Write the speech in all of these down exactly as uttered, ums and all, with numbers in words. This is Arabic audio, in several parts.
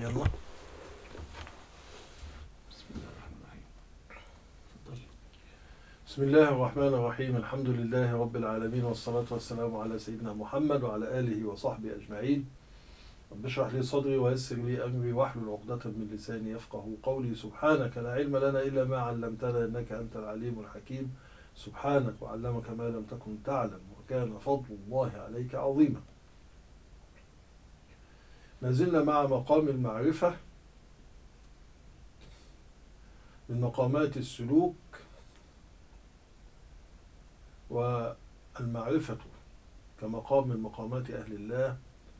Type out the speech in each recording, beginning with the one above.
يلا. بسم الله الرحمن الرحيم. الحمد لله رب العالمين، والصلاة والسلام على سيدنا محمد وعلى آله وصحبه أجمعين. رب اشرح لي صدري ويسر لي أمري واحلل عقدة من لساني يفقه قولي. سبحانك لا علم لنا إلا ما علمتنا إنك أنت العليم الحكيم. سبحانك وعلمك ما لم تكن تعلم، وكان فضل الله عليك عظيما. نزلنا مع مقام المعرفة من مقامات السلوك، والمعرفة كمقام من مقامات أهل الله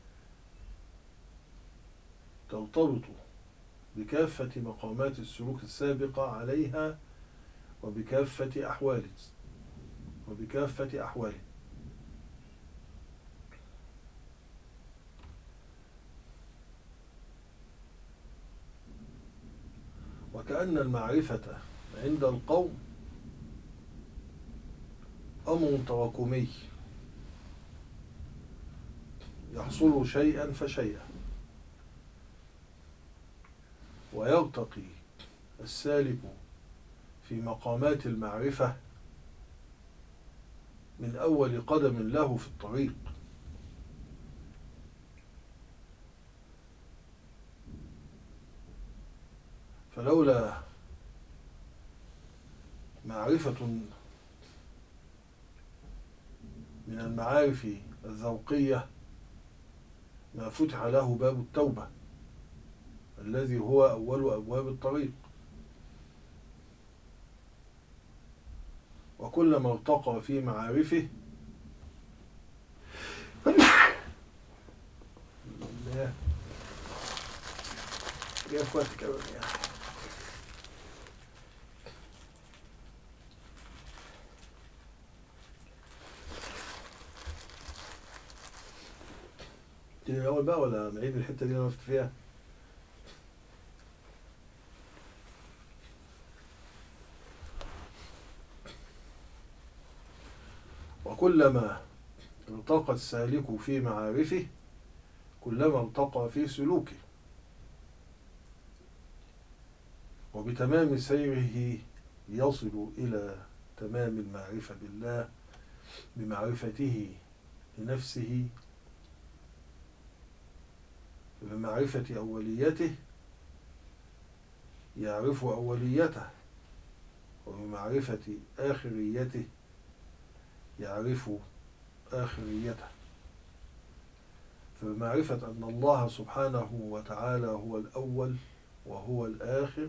ترتبط بكافة مقامات السلوك السابقة عليها وبكافة أحواله وبكافة أحواله وكأن المعرفة عند القوم أمر تراكمي يحصل شيئا فشيئا، ويرتقي السالك في مقامات المعرفة من أول قدم له في الطريق. فلولا معرفة من المعارف الذوقية ما فتح له باب التوبة الذي هو أول أبواب الطريق. وكلما ارتقى في معارفه يا اخواتك يا تاني الأول بقى ولا نعيد الحتة دي اللي أنا وقفت فيها؟ وكلما ارتقى السالك في معارفه كلما ارتقى في سلوكه، وبتمام سيره يصل إلى تمام المعرفة بالله بمعرفته لنفسه، بمعرفة أوليته يعرف أوليته، وبمعرفة آخريته يعرف آخريته. فبمعرفة أن الله سبحانه وتعالى هو الأول وهو الآخر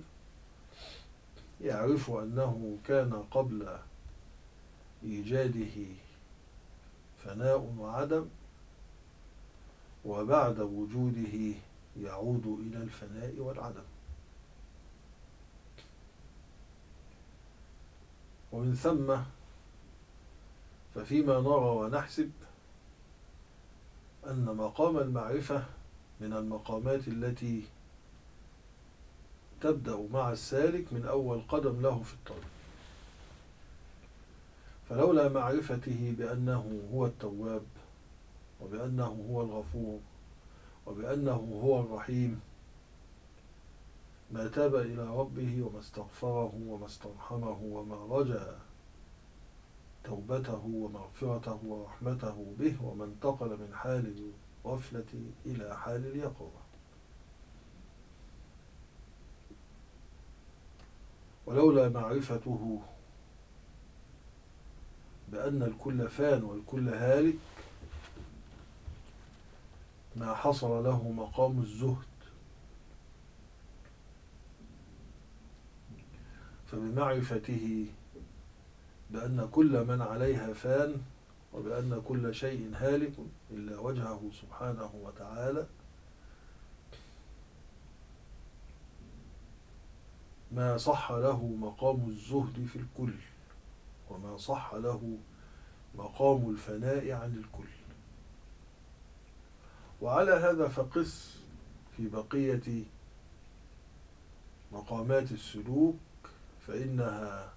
يعرف أنه كان قبل إيجاده فناء وعدم، وبعد وجوده يعود إلى الفناء والعدم. ومن ثم ففيما نرى ونحسب أن مقام المعرفة من المقامات التي تبدأ مع السالك من أول قدم له في الطريق. فلولا معرفته بأنه هو التواب، وبأنه هو الغفور، وبأنه هو الرحيم ما تاب إلى ربه وما استغفره وما استرحمه وما رجا توبته ومغفرته ورحمته به، وما انتقل من حال الغفلة إلى حال اليقظة. ولولا معرفته بأن الكل فان والكل هالك ما حصل له مقام الزهد. فبمعرفته بأن كل من عليها فان، وبأن كل شيء هالك إلا وجهه سبحانه وتعالى، ما صح له مقام الزهد في الكل، وما صح له مقام الفناء عن الكل. وعلى هذا فقس في بقية مقامات السلوك، فإنها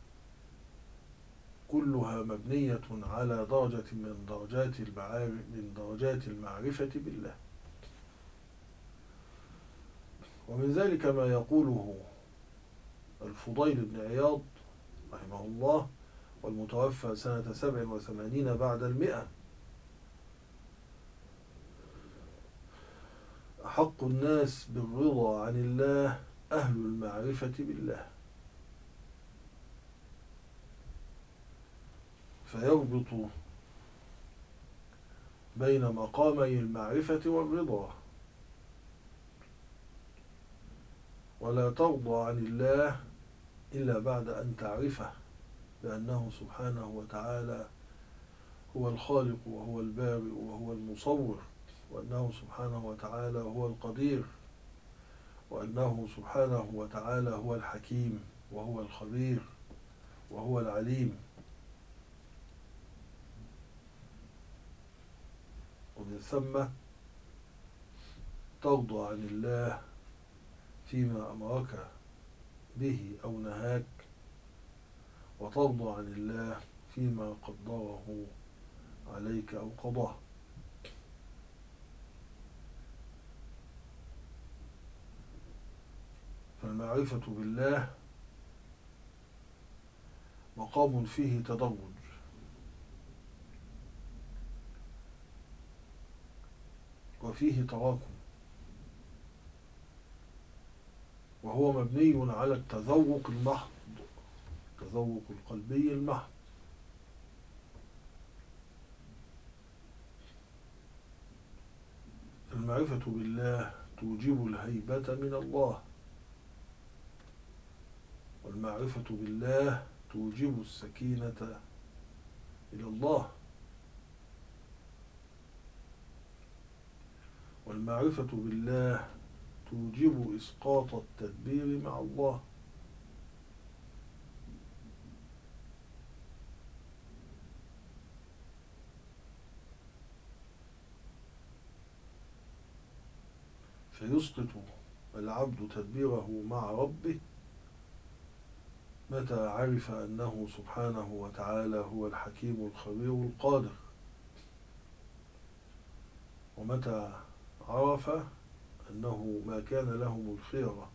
كلها مبنية على درجة من درجات المعارف من درجات المعرفة بالله. ومن ذلك ما يقوله الفضيل بن عياض رحمه الله، والمتوفى سنة سبع وثمانين بعد المئة: أحق الناس بالرضا عن الله أهل المعرفة بالله. فيربط بين مقامي المعرفة والرضا. ولا ترضى عن الله إلا بعد أن تعرفه بأنه سبحانه وتعالى هو الخالق وهو البارئ وهو المصور، وأنه سبحانه وتعالى هو القدير، وأنه سبحانه وتعالى هو الحكيم وهو الخبير وهو العليم. ومن ثم ترضى عن الله فيما أمرك به أو نهاك، وترضى عن الله فيما قدره عليك أو قضاه. فالمعرفة بالله مقام فيه تدرج، وفيه تراكم، وهو مبني على التذوق المحض، التذوق القلبي المحض. المعرفة بالله توجب الهيبة من الله، والمعرفة بالله توجب السكينة إلى الله، والمعرفة بالله توجب إسقاط التدبير مع الله. فيسقط العبد تدبيره مع ربه متى عرف أنه سبحانه وتعالى هو الحكيم الخبير القادر، ومتى عرف أنه ما كان لهم الخيرة،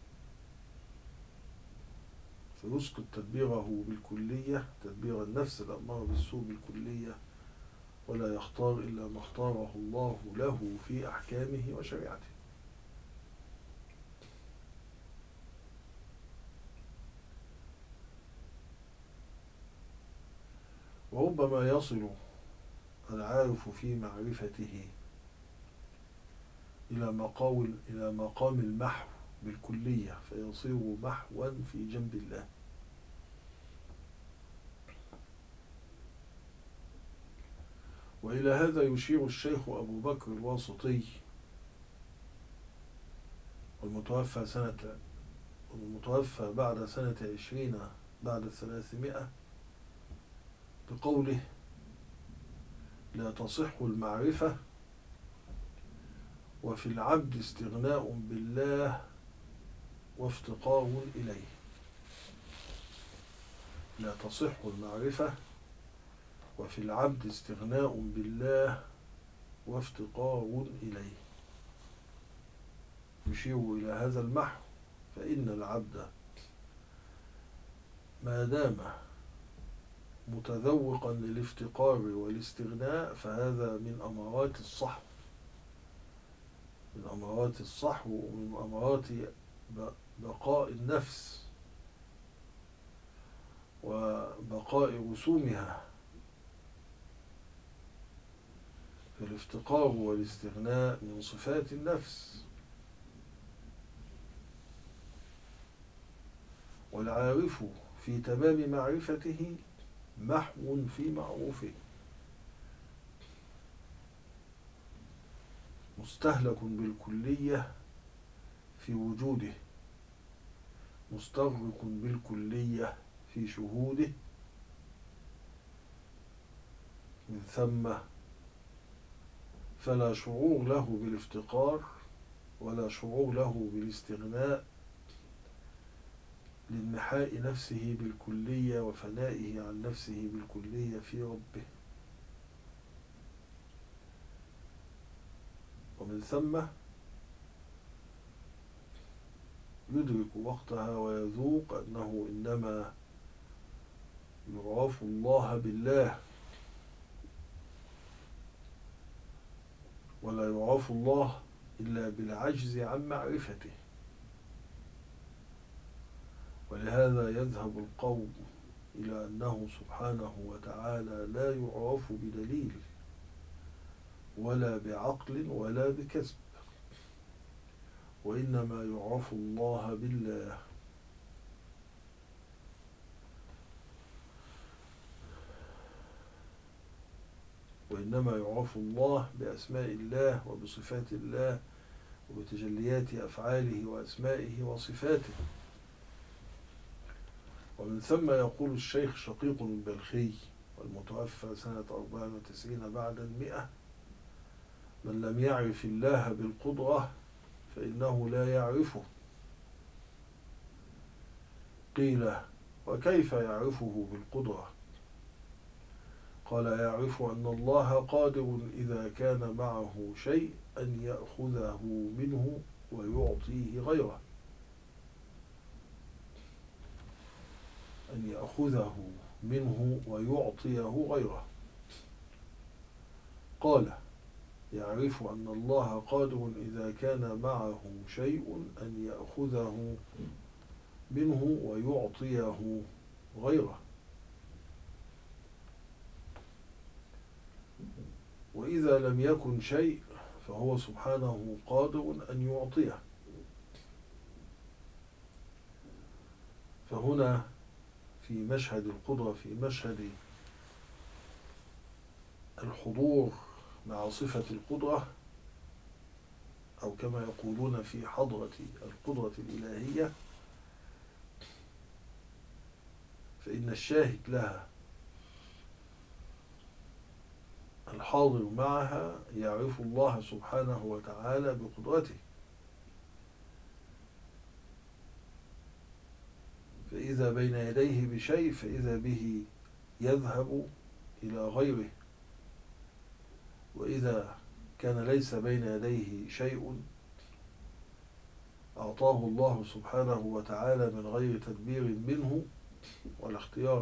فيسقط تدبيره بالكلية، تدبير النفس الأمارة بالسوء بالكلية، ولا يختار إلا ما اختاره الله له في أحكامه وشريعته. وربما يصل العارف في معرفته إلى مقام إلى مقام المحو بالكلية، فيصير محوا في جنب الله. وإلى هذا يشير الشيخ أبو بكر الواسطي، والمتوفى سنة المتوفى بعد سنة عشرين بعد الثلاثمائة، بقوله: لا تصح المعرفة وفي العبد استغناء بالله وافتقار إليه. لا تصح المعرفة وفي العبد استغناء بالله وافتقار إليه، يشير إلى هذا المحو. فإن العبد ما دام متذوقا للافتقار والاستغناء فهذا من أمارات الصحو، من أمارات الصحو ومن أمارات بقاء النفس وبقاء رسومها. فالافتقار والاستغناء من صفات النفس، والعارف في تمام معرفته محو في معروفه، مستهلك بالكلية في وجوده، مستغرق بالكلية في شهوده. من ثم فلا شعور له بالافتقار ولا شعور له بالاستغناء لانمحاء نفسه بالكلية وفنائه عن نفسه بالكلية في ربه. ومن ثم يدرك وقتها ويذوق أنه إنما يعرف الله بالله، ولا يعرف الله إلا بالعجز عن معرفته. ولهذا يذهب القوم إلى أنه سبحانه وتعالى لا يعرف بدليل ولا بعقل ولا بكسب، وإنما يعرف الله بالله. وإنما يعرف الله بأسماء الله وبصفات الله وبتجليات أفعاله وأسمائه وصفاته. ومن ثم يقول الشيخ شقيق البلخي والمتوفى سنة أربع وتسعين بعد المئة: من لم يعرف الله بالقدرة فإنه لا يعرفه. قيل: وكيف يعرفه بالقدرة؟ قال: يعرف أن الله قادر إذا كان معه شيء أن يأخذه منه ويعطيه غيره، أن يأخذه منه ويعطيه غيره. قال: يعرف أن الله قادر إذا كان معه شيء أن يأخذه منه ويعطيه غيره، وإذا لم يكن شيء فهو سبحانه قادر أن يعطيه. فهنا في مشهد القدرة، في مشهد الحضور مع صفة القدرة، أو كما يقولون في حضرة القدرة الإلهية، فإن الشاهد لها الحاضر معها يعرف الله سبحانه وتعالى بقدرته. فإذا بين يديه بشيء فإذا به يذهب إلى غيره، وإذا كان ليس بين يديه شيء أعطاه الله سبحانه وتعالى من غير تدبير منه ولا اختيار.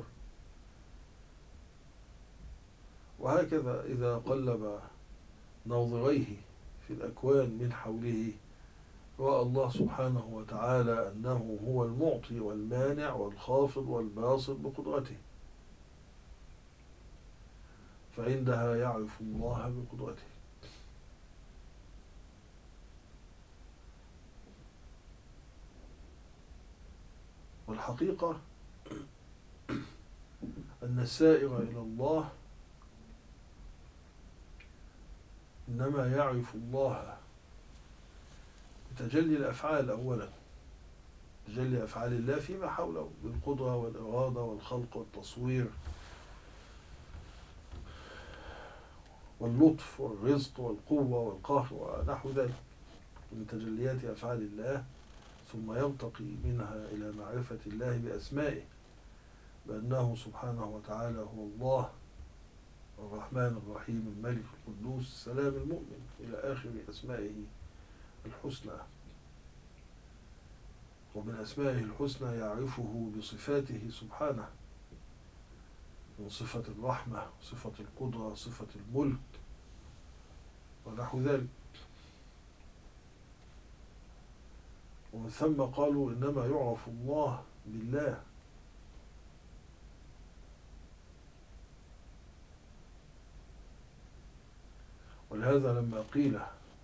وهكذا إذا قلب ناظريه في الأكوان من حوله رأى الله سبحانه وتعالى أنه هو المعطي والمانع والخافض والباسط بقدرته، فعندها يعرف الله بقدرته. والحقيقة أن السائر إلى الله إنما يعرف الله بتجلي الأفعال أولا، تجلي أفعال الله فيما حوله بالقدرة والإرادة والخلق والتصوير واللطف والرزق والقوة والقهر ونحو ذلك من تجليات أفعال الله، ثم يرتقي منها إلى معرفة الله بأسمائه، بأنه سبحانه وتعالى هو الله الرحمن الرحيم الملك القدوس السلام المؤمن إلى آخر أسمائه الحسنى. ومن أسمائه الحسنى يعرفه بصفاته سبحانه، من صفة الرحمة، صفة القدرة، صفة الملك ونحو ذلك. ومن ثم قالوا إنما يعرف الله بالله. ولهذا لما قيل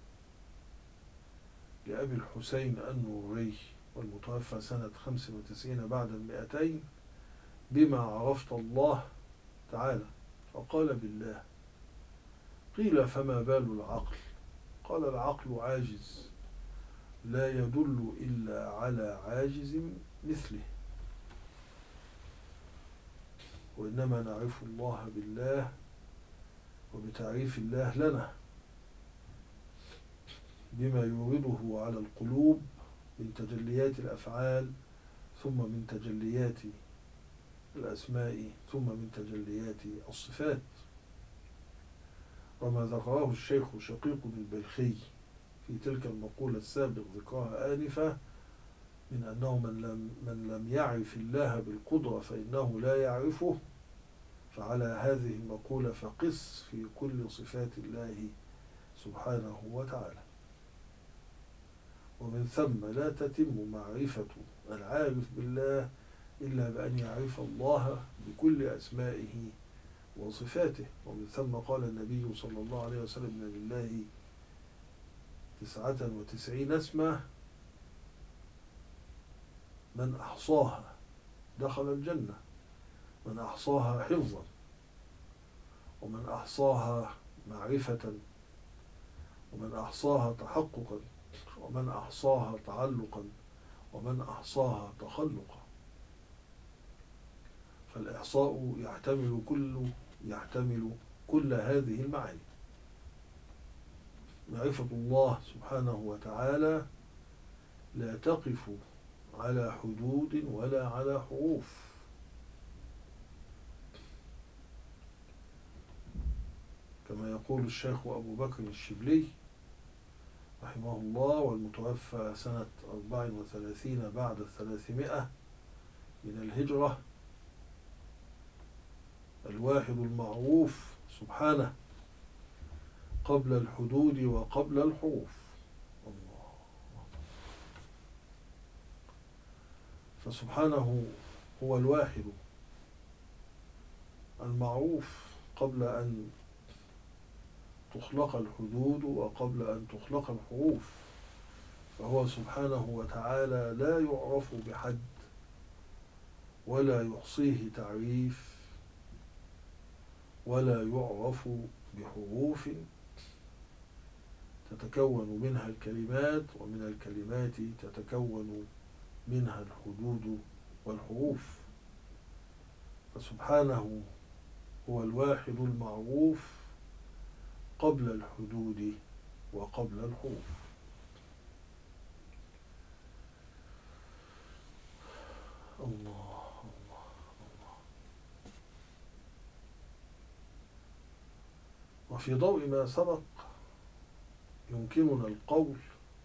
لأبي الحسين النوري والمتوفى سنة خمس وتسعين بعد المئتين: بما عرفت الله تعالى؟ فقال: بالله. قيل: فما بال العقل؟ قال: العقل عاجز لا يدل إلا على عاجز مثله، وإنما نعرف الله بالله وبتعريف الله لنا بما يورده على القلوب من تجليات الأفعال، ثم من تجليات الأسماء، ثم من تجليات الصفات. وما ذكره الشيخ شقيق البلخي في تلك المقولة السابق ذكرها آنفة من أنه من لم, من لم يعرف الله بالقدرة فإنه لا يعرفه، فعلى هذه المقولة فقس في كل صفات الله سبحانه وتعالى. ومن ثم لا تتم معرفة العارف بالله إلا بأن يعرف الله بكل أسمائه وصفاته. ومن ثم قال النبي صلى الله عليه وسلم: إن لله تسعة وتسعين اسما من أحصاها دخل الجنة، من أحصاها حفظا، ومن أحصاها معرفة، ومن أحصاها تحققا، ومن أحصاها تعلقا، ومن أحصاها تخلقا. فالإحصاء يحتمل كل يحتمل كل هذه المعاني. معرفة الله سبحانه وتعالى لا تقف على حدود ولا على حروف، كما يقول الشيخ أبو بكر الشبلي رحمه الله، والمتوفى سنة أربع وثلاثين بعد الثلاثمائة من الهجرة: الواحد المعروف سبحانه قبل الحدود وقبل الحروف. الله. فسبحانه هو الواحد المعروف قبل أن تخلق الحدود وقبل أن تخلق الحروف، فهو سبحانه وتعالى لا يعرف بحد ولا يحصيه تعريف ولا يعرف بحروف تتكون منها الكلمات، ومن الكلمات تتكون منها الحدود والحروف. فسبحانه هو الواحد المعروف قبل الحدود وقبل الحروف. الله الله الله. وفي ضوء ما سبق يمكننا القول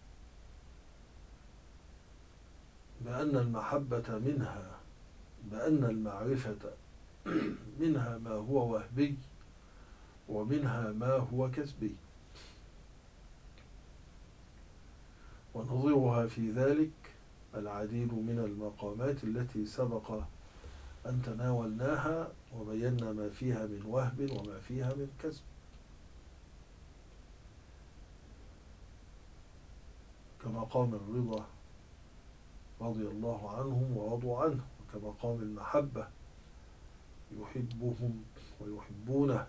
بأن المحبة منها بأن المعرفة منها ما هو وهبي ومنها ما هو كسبي. ونظيرها في ذلك العديد من المقامات التي سبق أن تناولناها وبينا ما فيها من وهب وما فيها من كسب، كمقام الرضا رضي الله عنهم ورضوا عنه، وكمقام المحبة يحبهم ويحبونه،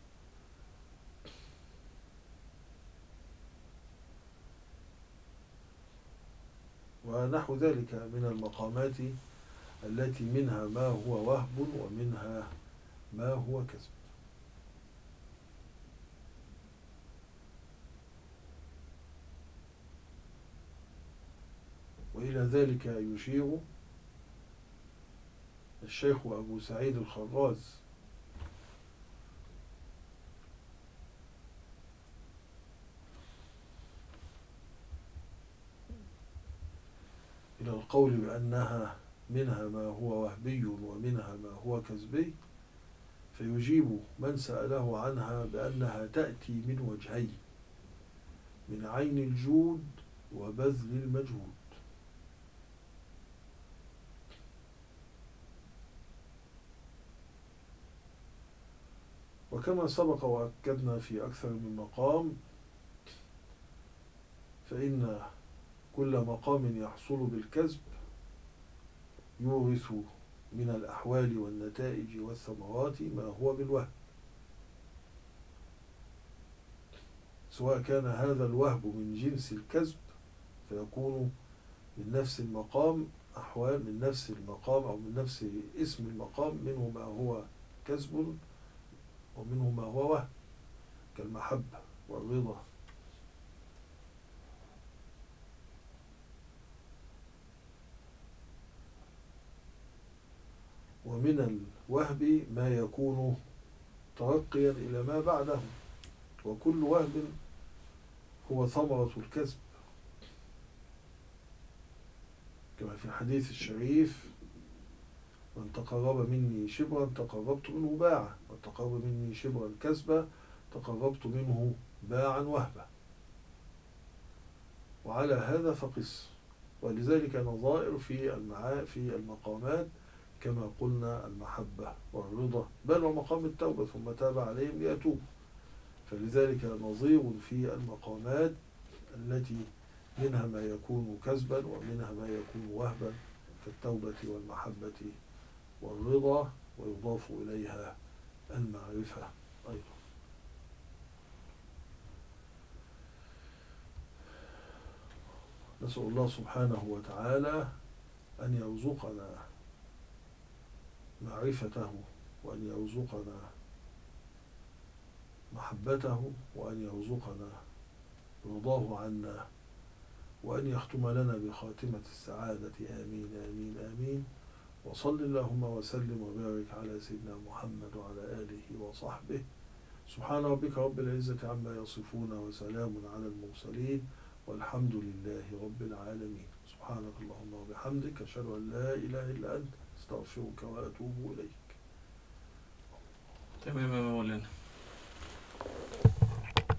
ونحو ذلك من المقامات التي منها ما هو وهب ومنها ما هو كسب. وإلى ذلك يشير الشيخ أبو سعيد الخراز إلى القول بأنها منها ما هو وهبي ومنها ما هو كسبي، فيجيب من سأله عنها بأنها تأتي من وجهين: من عين الجود وبذل المجهود. وكما سبق وأكدنا في أكثر من مقام، فإن كل مقام يحصل بالكسب يورث من الأحوال والنتائج والثمرات ما هو بالوهب، سواء كان هذا الوهب من جنس الكسب فيكون من نفس المقام أحوال، من نفس المقام أو من نفس اسم المقام، منه ما هو كسب ومنه ما هو وهب، كالمحبة والرضا. ومن الوهب ما يكون ترقيا إلى ما بعده، وكل وهب هو ثمرة الكسب، كما في الحديث الشريف: من تقرب مني شبرا تقربت منه باعا، من تقرب مني شبرا كسبا تقربت منه باعا وهبا. وعلى هذا فقس. ولذلك نظائر في المعا في المقامات كما قلنا: المحبة والرضا، بل ومقام التوبة ثم تاب عليهم ليتوبوا. فلذلك نظير في المقامات التي منها ما يكون كسبا ومنها ما يكون وهبا كالتوبة والمحبة والرضا، ويضاف إليها المعرفة أيضا. نسأل الله سبحانه وتعالى أن يرزقنا معرفته، وأن يرزقنا محبته، وأن يرزقنا رضاه عنا، وأن يختم لنا بخاتمة السعادة. آمين آمين آمين. وصل اللهم وسلم وبارك على سيدنا محمد وعلى آله وصحبه. سبحان ربك رب العزة عما يصفون، وسلام على المرسلين، والحمد لله رب العالمين. سبحانك اللهم وبحمدك، أشهد أن لا إله إلا أنت، أستغفرك وأتوب إليك. تمام يا مولانا.